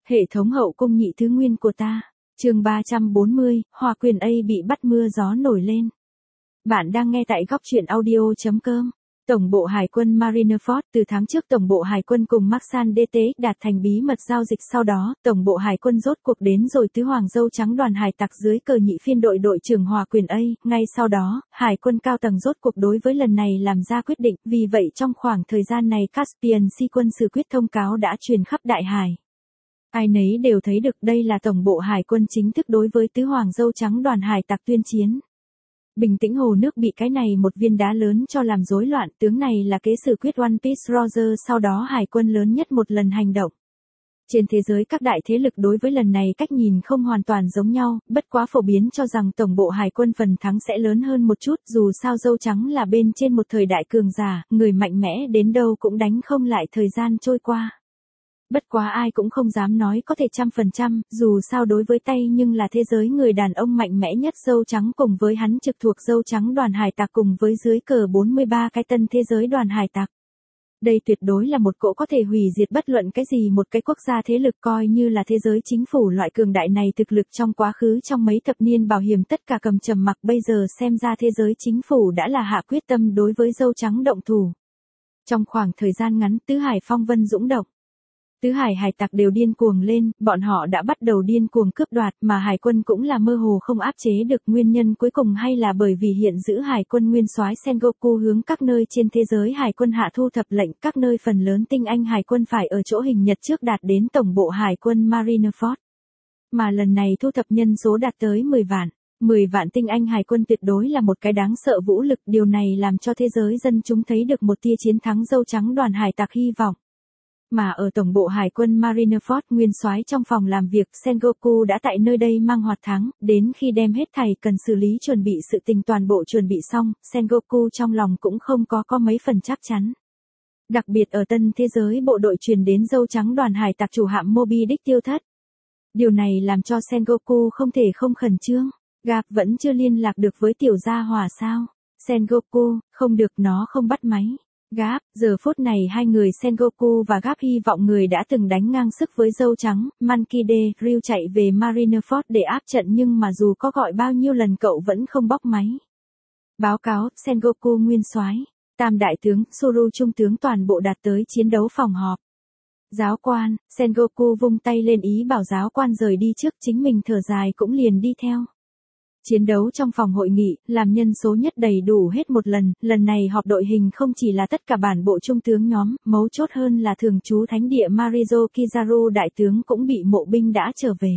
Hệ thống hậu cung nhị thứ nguyên của ta. Chương 340, Hoa Quyền A bị bắt mưa gió nổi lên. Bạn đang nghe tại góc truyện audio.com. Tổng bộ Hải quân Marineford. Từ tháng trước Tổng bộ Hải quân cùng Maxan DT đạt thành bí mật giao dịch, sau đó Tổng bộ Hải quân rốt cuộc đến rồi. Tứ hoàng dâu trắng đoàn hải tặc dưới cờ nhị phiên đội đội trưởng Hoa Quyền A. Ngay sau đó, Hải quân cao tầng rốt cuộc đối với lần này làm ra quyết định. Vì vậy trong khoảng thời gian này Caspian Sea quân sự quyết thông cáo đã truyền khắp đại hải. Ai nấy đều thấy được đây là Tổng bộ Hải quân chính thức đối với tứ hoàng dâu trắng đoàn hải tặc tuyên chiến. Bình tĩnh hồ nước bị cái này một viên đá lớn cho làm rối loạn, tướng này là kế sử quyết One Piece Roger. Sau đó Hải quân lớn nhất một lần hành động. Trên thế giới các đại thế lực đối với lần này cách nhìn không hoàn toàn giống nhau, bất quá phổ biến cho rằng Tổng bộ Hải quân phần thắng sẽ lớn hơn một chút, dù sao dâu trắng là bên trên một thời đại cường giả, người mạnh mẽ đến đâu cũng đánh không lại thời gian trôi qua. Bất quá ai cũng không dám nói có thể 100%, dù sao đối với Tây nhưng là thế giới người đàn ông mạnh mẽ nhất dâu trắng cùng với hắn trực thuộc dâu trắng đoàn hải tặc cùng với dưới cờ 43 cái tân thế giới đoàn hải tặc. Đây tuyệt đối là một cỗ có thể hủy diệt bất luận cái gì một cái quốc gia thế lực, coi như là thế giới chính phủ loại cường đại này thực lực trong quá khứ trong mấy thập niên bảo hiểm tất cả cầm trầm mặc, bây giờ xem ra thế giới chính phủ đã là hạ quyết tâm đối với dâu trắng động thủ. Trong khoảng thời gian ngắn tứ hải phong vân dũng động. Tứ hải hải tặc đều điên cuồng lên, bọn họ đã bắt đầu điên cuồng cướp đoạt, mà hải quân cũng là mơ hồ không áp chế được. Nguyên nhân cuối cùng hay là bởi vì hiện giữ hải quân nguyên soái Sengoku hướng các nơi trên thế giới hải quân hạ thu thập lệnh, các nơi phần lớn tinh anh hải quân phải ở chỗ hình nhật trước đạt đến Tổng bộ Hải quân Marineford. Mà lần này thu thập nhân số đạt tới 10 vạn. 10 vạn tinh anh hải quân tuyệt đối là một cái đáng sợ vũ lực, điều này làm cho thế giới dân chúng thấy được một tia chiến thắng dâu trắng đoàn hải tặc hy vọng. Mà ở Tổng bộ Hải quân Marineford, nguyên soái trong phòng làm việc Sengoku đã tại nơi đây mang hoạt thắng, đến khi đem hết thảy cần xử lý chuẩn bị sự tình toàn bộ chuẩn bị xong, Sengoku trong lòng cũng không có mấy phần chắc chắn. Đặc biệt ở tân thế giới bộ đội truyền đến dâu trắng đoàn hải tặc chủ hạm Moby Dick tiêu thất. Điều này làm cho Sengoku không thể không khẩn trương. Garp vẫn chưa liên lạc được với tiểu gia hỏa sao? Sengoku, không được, nó không bắt máy. Garp, giờ phút này hai người Sengoku và Garp hy vọng người đã từng đánh ngang sức với dâu trắng, Monkey D. Ryu chạy về Marineford để áp trận, nhưng mà dù có gọi bao nhiêu lần cậu vẫn không bóc máy. Báo cáo, Sengoku nguyên soái, Tam đại tướng, Suru trung tướng toàn bộ đạt tới chiến đấu phòng họp. Giáo quan, Sengoku vung tay lên ý bảo giáo quan rời đi trước, chính mình thở dài cũng liền đi theo. Chiến đấu trong phòng hội nghị, làm nhân số nhất đầy đủ hết một lần này họp đội hình không chỉ là tất cả bản bộ trung tướng nhóm, mấu chốt hơn là thường trú thánh địa Marizo Kizaru đại tướng cũng bị mộ binh đã trở về.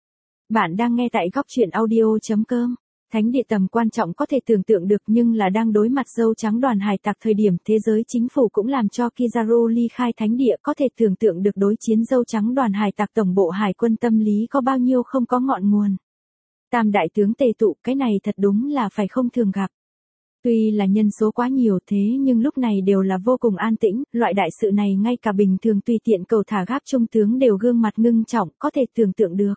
Bạn đang nghe tại góc truyện audio.com. Thánh địa tầm quan trọng có thể tưởng tượng được, nhưng là đang đối mặt dâu trắng đoàn hải tặc thời điểm thế giới chính phủ cũng làm cho Kizaru ly khai thánh địa, có thể tưởng tượng được đối chiến dâu trắng đoàn hải tặc Tổng bộ Hải quân tâm lý có bao nhiêu không có ngọn nguồn. Tam đại tướng tề tụ, cái này thật đúng là phải không thường gặp. Tuy là nhân số quá nhiều thế nhưng lúc này đều là vô cùng an tĩnh, loại đại sự này ngay cả bình thường tùy tiện cầu thả Garp trung tướng đều gương mặt ngưng trọng, có thể tưởng tượng được.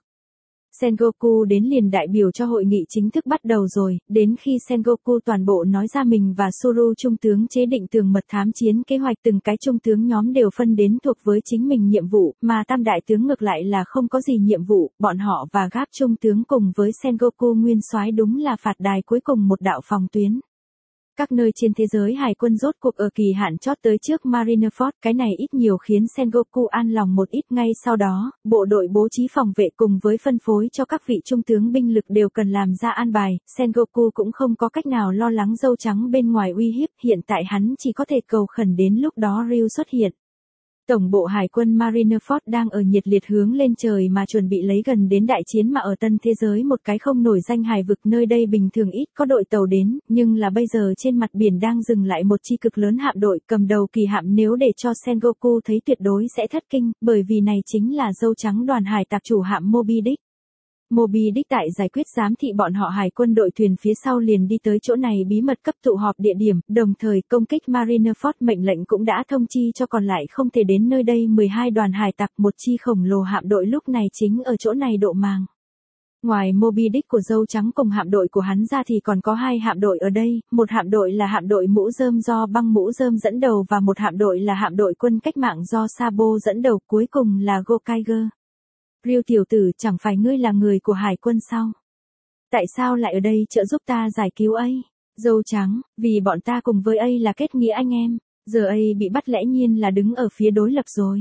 Sengoku đến liền đại biểu cho hội nghị chính thức bắt đầu rồi, đến khi Sengoku toàn bộ nói ra mình và Suru trung tướng chế định tường mật thám chiến kế hoạch, từng cái trung tướng nhóm đều phân đến thuộc với chính mình nhiệm vụ, mà tam đại tướng ngược lại là không có gì nhiệm vụ, bọn họ và Garp trung tướng cùng với Sengoku nguyên soái đúng là phạt đài cuối cùng một đạo phòng tuyến. Các nơi trên thế giới hải quân rốt cuộc ở kỳ hạn chót tới trước Marineford, cái này ít nhiều khiến Sengoku an lòng một ít. Ngay sau đó, bộ đội bố trí phòng vệ cùng với phân phối cho các vị trung tướng binh lực đều cần làm ra an bài, Sengoku cũng không có cách nào lo lắng dâu trắng bên ngoài uy hiếp, hiện tại hắn chỉ có thể cầu khẩn đến lúc đó Ryu xuất hiện. Tổng bộ Hải quân Marineford đang ở nhiệt liệt hướng lên trời mà chuẩn bị lấy gần đến đại chiến, mà ở tân thế giới một cái không nổi danh hải vực, nơi đây bình thường ít có đội tàu đến, nhưng là bây giờ trên mặt biển đang dừng lại một chi cực lớn hạm đội, cầm đầu kỳ hạm nếu để cho Sengoku thấy tuyệt đối sẽ thất kinh, bởi vì này chính là dâu trắng đoàn hải tặc chủ hạm Moby Dick. Moby Dick tại giải quyết giám thị bọn họ hải quân đội thuyền phía sau liền đi tới chỗ này bí mật cấp tụ họp địa điểm, đồng thời công kích Marineford, mệnh lệnh cũng đã thông chi cho còn lại không thể đến nơi đây 12 đoàn hải tặc, một chi khổng lồ hạm đội lúc này chính ở chỗ này độ màng. Ngoài Moby Dick của dâu trắng cùng hạm đội của hắn ra thì còn có hai hạm đội ở đây, một hạm đội là hạm đội mũ rơm do băng mũ rơm dẫn đầu và một hạm đội là hạm đội quân cách mạng do Sabo dẫn đầu, cuối cùng là Gokaiger. Ryu tiểu tử, chẳng phải ngươi là người của hải quân sao? Tại sao lại ở đây trợ giúp ta giải cứu ấy? Dâu trắng, vì bọn ta cùng với ấy là kết nghĩa anh em, giờ ấy bị bắt lẽ nhiên là đứng ở phía đối lập rồi.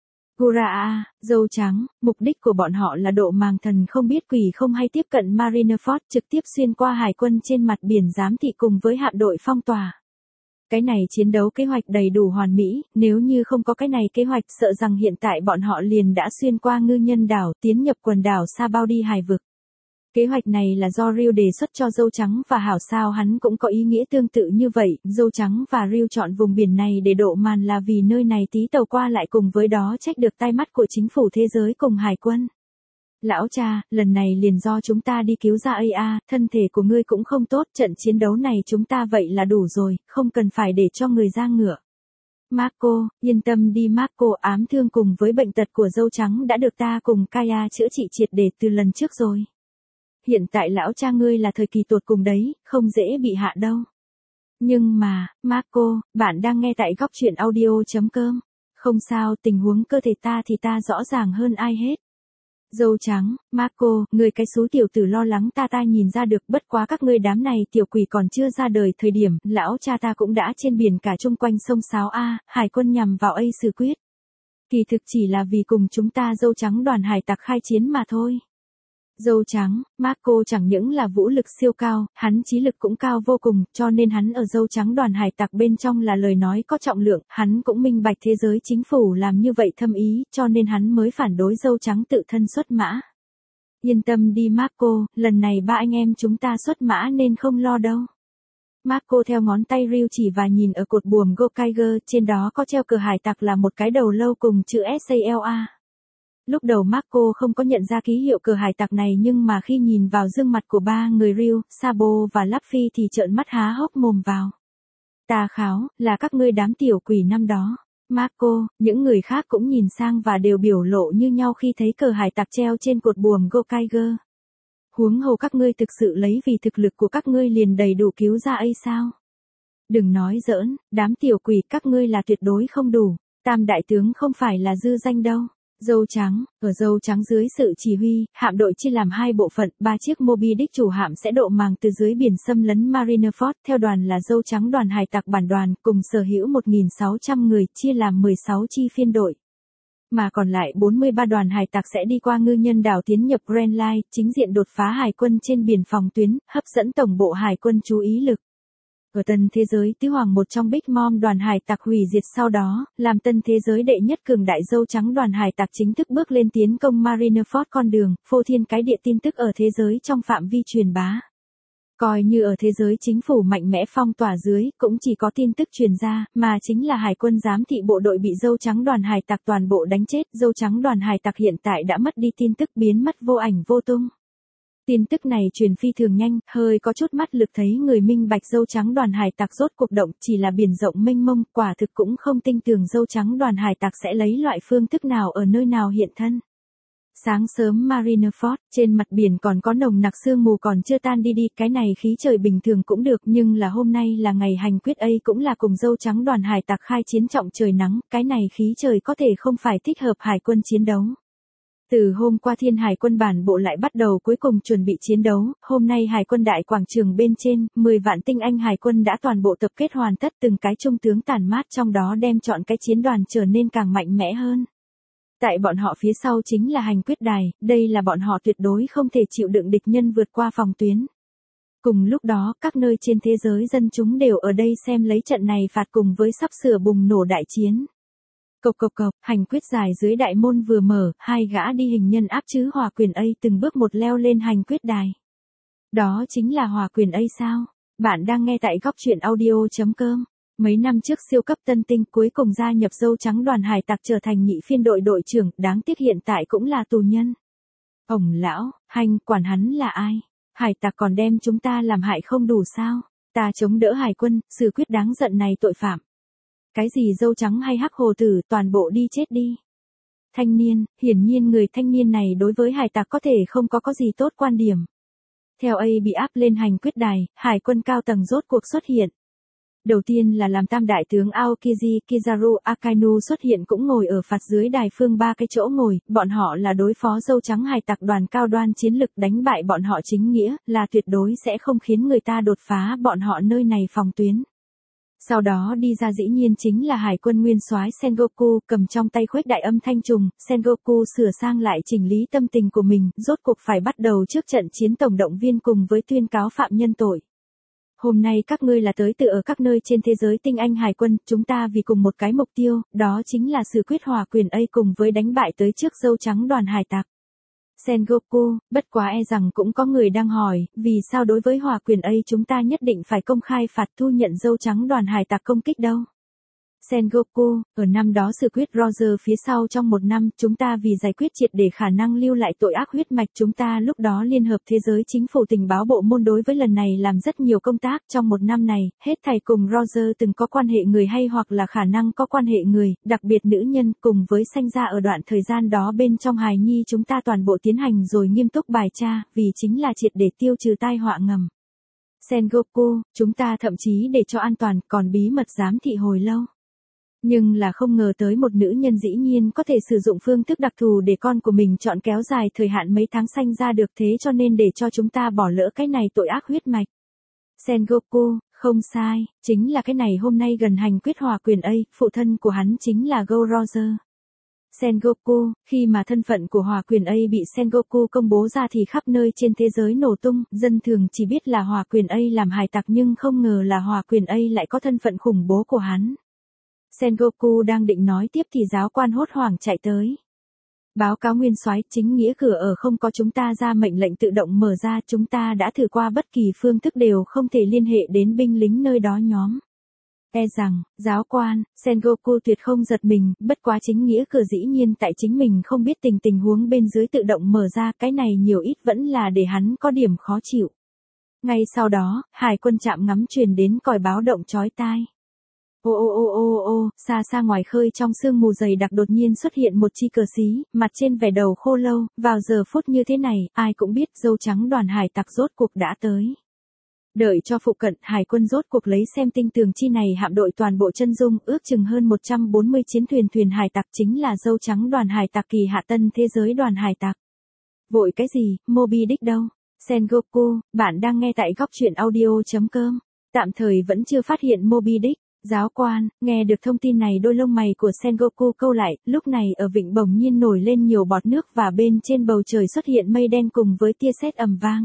Gura, dâu trắng, mục đích của bọn họ là độ màng thần không biết quỷ không hay tiếp cận Marineford trực tiếp xuyên qua hải quân trên mặt biển giám thị cùng với hạm đội phong tỏa. Cái này chiến đấu kế hoạch đầy đủ hoàn mỹ, nếu như không có cái này kế hoạch sợ rằng hiện tại bọn họ liền đã xuyên qua ngư nhân đảo tiến nhập quần đảo Sabaudi hải vực. Kế hoạch này là do Ryu đề xuất cho dâu trắng và hảo sao hắn cũng có ý nghĩa tương tự như vậy, dâu trắng và Ryu chọn vùng biển này để độ màn là vì nơi này tí tàu qua lại cùng với đó trách được tai mắt của chính phủ thế giới cùng hải quân. Lão cha, lần này liền do chúng ta đi cứu ra AA, thân thể của ngươi cũng không tốt, trận chiến đấu này chúng ta vậy là đủ rồi, không cần phải để cho người ra ngựa. Marco, yên tâm đi Marco, ám thương cùng với bệnh tật của dâu trắng đã được ta cùng Kaya chữa trị triệt để từ lần trước rồi. Hiện tại lão cha ngươi là thời kỳ tột cùng đấy, không dễ bị hạ đâu. Nhưng mà, Marco, bạn đang nghe tại góc truyện audio.com. Không sao, tình huống cơ thể ta thì ta rõ ràng hơn ai hết. Dâu trắng, Marco, người cái xú tiểu tử lo lắng ta nhìn ra được, bất quá các ngươi đám này tiểu quỷ còn chưa ra đời thời điểm, lão cha ta cũng đã trên biển cả chung quanh sông Sáo A, hải quân nhằm vào A xử quyết. Kỳ thực chỉ là vì cùng chúng ta dâu trắng đoàn hải tặc khai chiến mà thôi. Dâu trắng, Marco chẳng những là vũ lực siêu cao, hắn trí lực cũng cao vô cùng, cho nên hắn ở dâu trắng đoàn hải tặc bên trong là lời nói có trọng lượng, hắn cũng minh bạch thế giới chính phủ làm như vậy thâm ý, cho nên hắn mới phản đối dâu trắng tự thân xuất mã. Yên tâm đi Marco, lần này ba anh em chúng ta xuất mã nên không lo đâu. Marco theo ngón tay Ryu chỉ và nhìn ở cột buồm Gokaiger, trên đó có treo cờ hải tặc là một cái đầu lâu cùng chữ SALA. Lúc đầu Marco không có nhận ra ký hiệu cờ hải tặc này nhưng mà khi nhìn vào gương mặt của ba người Ryu, Sabo và Luffy thì trợn mắt há hốc mồm vào. Ta kháo, là các ngươi đám tiểu quỷ năm đó. Marco, những người khác cũng nhìn sang và đều biểu lộ như nhau khi thấy cờ hải tặc treo trên cột buồm Gokaiger. Huống hồ các ngươi thực sự lấy vì thực lực của các ngươi liền đầy đủ cứu ra ấy sao? Đừng nói giỡn, đám tiểu quỷ các ngươi là tuyệt đối không đủ, tam đại tướng không phải là dư danh đâu. Dâu trắng, ở dâu trắng dưới sự chỉ huy, hạm đội chia làm hai bộ phận, 3 chiếc Moby Dick chủ hạm sẽ độ màng từ dưới biển xâm lấn Marineford, theo đoàn là dâu trắng đoàn hải tặc bản đoàn, cùng sở hữu 1.600 người, chia làm 16 chi phiên đội. Mà còn lại 43 đoàn hải tặc sẽ đi qua ngư nhân đảo tiến nhập Grand Line, chính diện đột phá hải quân trên biển phòng tuyến, hấp dẫn tổng bộ hải quân chú ý lực. Ở tân thế giới tứ hoàng một trong Big Mom đoàn hải tặc hủy diệt sau đó, làm tân thế giới đệ nhất cường đại dâu trắng đoàn hải tặc chính thức bước lên tiến công Marineford con đường, phô thiên cái địa tin tức ở thế giới trong phạm vi truyền bá. Coi như ở thế giới chính phủ mạnh mẽ phong tỏa dưới, cũng chỉ có tin tức truyền ra, mà chính là hải quân giám thị bộ đội bị dâu trắng đoàn hải tặc toàn bộ đánh chết, dâu trắng đoàn hải tặc hiện tại đã mất đi tin tức biến mất vô ảnh vô tung. Tin tức này truyền phi thường nhanh, hơi có chút mắt lực thấy người minh bạch dâu trắng đoàn hải tặc rốt cuộc động, chỉ là biển rộng mênh mông, quả thực cũng không tin tưởng dâu trắng đoàn hải tặc sẽ lấy loại phương thức nào ở nơi nào hiện thân. Sáng sớm Marineford, trên mặt biển còn có nồng nặc sương mù còn chưa tan đi, cái này khí trời bình thường cũng được, nhưng là hôm nay là ngày hành quyết ấy cũng là cùng dâu trắng đoàn hải tặc khai chiến trọng trời nắng, cái này khí trời có thể không phải thích hợp hải quân chiến đấu. Từ hôm qua Thiên Hải quân bản bộ lại bắt đầu cuối cùng chuẩn bị chiến đấu, hôm nay Hải quân đại quảng trường bên trên, 10 vạn tinh anh Hải quân đã toàn bộ tập kết hoàn tất, từng cái trung tướng tản mát trong đó đem chọn cái chiến đoàn trở nên càng mạnh mẽ hơn. Tại bọn họ phía sau chính là hành quyết đài, đây là bọn họ tuyệt đối không thể chịu đựng địch nhân vượt qua phòng tuyến. Cùng lúc đó, các nơi trên thế giới dân chúng đều ở đây xem lấy trận này phạt cùng với sắp sửa bùng nổ đại chiến. Cộc cộc cộc, hành quyết giải dưới đại môn vừa mở, hai gã đi hình nhân áp chứ Hòa Quyền A từng bước một leo lên hành quyết đài. Đó chính là Hòa Quyền A sao? Bạn đang nghe tại góc truyện audio.com. Mấy năm trước siêu cấp tân tinh cuối cùng gia nhập dâu trắng đoàn hải tặc trở thành nhị phiên đội đội trưởng, đáng tiếc hiện tại cũng là tù nhân. Ổng lão, hành quản hắn là ai? Hải tặc còn đem chúng ta làm hại không đủ sao? Ta chống đỡ hải quân, xử quyết đáng giận này tội phạm. Cái gì dâu trắng hay hắc hồ tử, toàn bộ đi chết đi. Thanh niên, hiển nhiên người thanh niên này đối với hải tặc có thể không có gì tốt quan điểm. Theo A bị áp lên hành quyết đài, hải quân cao tầng rốt cuộc xuất hiện. Đầu tiên là làm tam đại tướng Aokiji Kizaru Akainu xuất hiện cũng ngồi ở phạt dưới đài phương 3 cái chỗ ngồi, bọn họ là đối phó dâu trắng hải tặc đoàn cao đoan chiến lực đánh bại bọn họ chính nghĩa, là tuyệt đối sẽ không khiến người ta đột phá bọn họ nơi này phòng tuyến. Sau đó đi ra dĩ nhiên chính là hải quân nguyên soái Sengoku cầm trong tay khuếch đại âm thanh trùng, Sengoku sửa sang lại chỉnh lý tâm tình của mình, rốt cuộc phải bắt đầu trước trận chiến tổng động viên cùng với tuyên cáo phạm nhân tội. Hôm nay các ngươi là tới từ ở các nơi trên thế giới tinh anh hải quân, chúng ta vì cùng một cái mục tiêu, đó chính là sự quyết hòa quyền A cùng với đánh bại tới trước dâu trắng đoàn hải tặc. Sengoku, bất quá e rằng cũng có người đang hỏi, vì sao đối với hòa quyền A chúng ta nhất định phải công khai phạt thu nhận dâu trắng đoàn hải tặc công kích đâu? Sengoku, ở năm đó sự quyết Roger phía sau trong một năm, chúng ta vì giải quyết triệt để khả năng lưu lại tội ác huyết mạch chúng ta lúc đó liên hợp thế giới chính phủ tình báo bộ môn đối với lần này làm rất nhiều công tác trong một năm này, hết thảy cùng Roger từng có quan hệ người hay hoặc là khả năng có quan hệ người, đặc biệt nữ nhân cùng với sanh ra ở đoạn thời gian đó bên trong hài nhi chúng ta toàn bộ tiến hành rồi nghiêm túc bài tra, vì chính là triệt để tiêu trừ tai họa ngầm. Sengoku, chúng ta thậm chí để cho an toàn còn bí mật giám thị hồi lâu. Nhưng là không ngờ tới một nữ nhân dĩ nhiên có thể sử dụng phương thức đặc thù để con của mình chọn kéo dài thời hạn mấy tháng sanh ra được thế cho nên để cho chúng ta bỏ lỡ cái này tội ác huyết mạch. Sengoku, không sai, chính là cái này hôm nay gần hành quyết hòa quyền A, phụ thân của hắn chính là Go Roger. Sengoku, khi mà thân phận của hòa quyền A bị Sengoku công bố ra thì khắp nơi trên thế giới nổ tung, dân thường chỉ biết là hòa quyền A làm hải tặc nhưng không ngờ là hòa quyền A lại có thân phận khủng bố của hắn. Sengoku đang định nói tiếp thì giáo quan hốt hoảng chạy tới. Báo cáo nguyên soái, chính nghĩa cửa ở không có chúng ta ra mệnh lệnh tự động mở ra, chúng ta đã thử qua bất kỳ phương thức đều không thể liên hệ đến binh lính nơi đó nhóm. E rằng, giáo quan, Sengoku tuyệt không giật mình, bất quá chính nghĩa cửa dĩ nhiên tại chính mình không biết tình huống bên dưới tự động mở ra, cái này nhiều ít vẫn là để hắn có điểm khó chịu. Ngay sau đó, hải quân trạm ngắm truyền đến còi báo động chói tai. Xa xa ngoài khơi trong sương mù dày đặc đột nhiên xuất hiện một chi cờ xí, mặt trên vẻ đầu khô lâu, vào giờ phút như thế này, ai cũng biết dâu trắng đoàn hải tặc rốt cuộc đã tới. Đợi cho phụ cận, hải quân rốt cuộc lấy xem tinh tường chi này hạm đội toàn bộ chân dung, ước chừng hơn 140 chiến thuyền hải tặc chính là dâu trắng đoàn hải tặc kỳ hạ tân thế giới đoàn hải tặc. Vội cái gì, Moby Dick đâu? Sengoku, bạn đang nghe tại góc truyện audio.com. Tạm thời vẫn chưa phát hiện Moby Dick. Giáo quan, nghe được thông tin này đôi lông mày của Sengoku câu lại, lúc này ở vịnh bỗng nhiên nổi lên nhiều bọt nước và bên trên bầu trời xuất hiện mây đen cùng với tia sét ầm vang.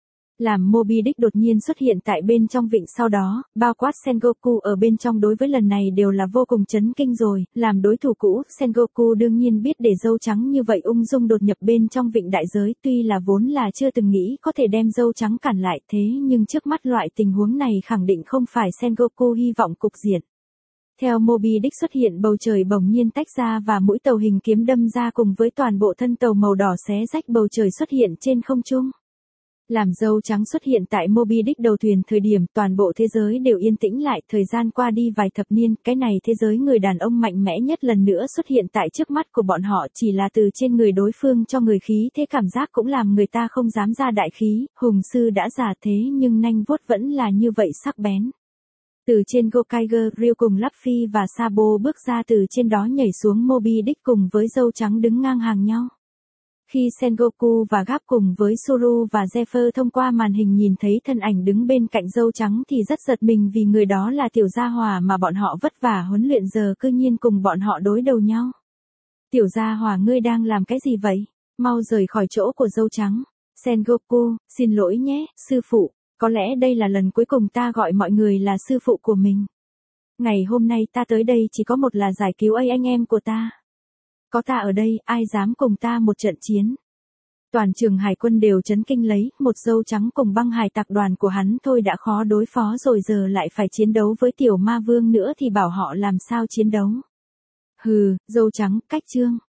Làm Moby Dick đột nhiên xuất hiện tại bên trong vịnh sau đó, bao quát Sengoku ở bên trong đối với lần này đều là vô cùng chấn kinh rồi, làm đối thủ cũ, Sengoku đương nhiên biết để dâu trắng như vậy ung dung đột nhập bên trong vịnh đại giới, tuy là vốn là chưa từng nghĩ có thể đem dâu trắng cản lại thế nhưng trước mắt loại tình huống này khẳng định không phải Sengoku hy vọng cục diện. Theo Moby Dick xuất hiện bầu trời bỗng nhiên tách ra và mũi tàu hình kiếm đâm ra cùng với toàn bộ thân tàu màu đỏ xé rách bầu trời xuất hiện trên không trung. Làm dâu trắng xuất hiện tại Moby Dick đầu thuyền thời điểm toàn bộ thế giới đều yên tĩnh lại, thời gian qua đi vài thập niên, cái này thế giới người đàn ông mạnh mẽ nhất lần nữa xuất hiện tại trước mắt của bọn họ chỉ là từ trên người đối phương cho người khí thế cảm giác cũng làm người ta không dám ra đại khí, hùng sư đã già thế nhưng nanh vuốt vẫn là như vậy sắc bén. Từ trên Gokaiger, Ryu cùng Luffy và Sabo bước ra từ trên đó nhảy xuống Moby Dick cùng với dâu trắng đứng ngang hàng nhau. Khi Sengoku và Garp cùng với Suru và Zephyr thông qua màn hình nhìn thấy thân ảnh đứng bên cạnh dâu trắng thì rất giật mình vì người đó là tiểu gia hỏa mà bọn họ vất vả huấn luyện giờ cư nhiên cùng bọn họ đối đầu nhau. Tiểu gia hỏa ngươi đang làm cái gì vậy? Mau rời khỏi chỗ của dâu trắng. Sengoku, xin lỗi nhé, sư phụ, có lẽ đây là lần cuối cùng ta gọi mọi người là sư phụ của mình. Ngày hôm nay ta tới đây chỉ có một là giải cứu anh em của ta. Có ta ở đây, ai dám cùng ta một trận chiến. Toàn trường hải quân đều chấn kinh lấy, một dâu trắng cùng băng hải tặc đoàn của hắn thôi đã khó đối phó rồi giờ lại phải chiến đấu với tiểu ma vương nữa thì bảo họ làm sao chiến đấu. Hừ, dâu trắng, cách chương.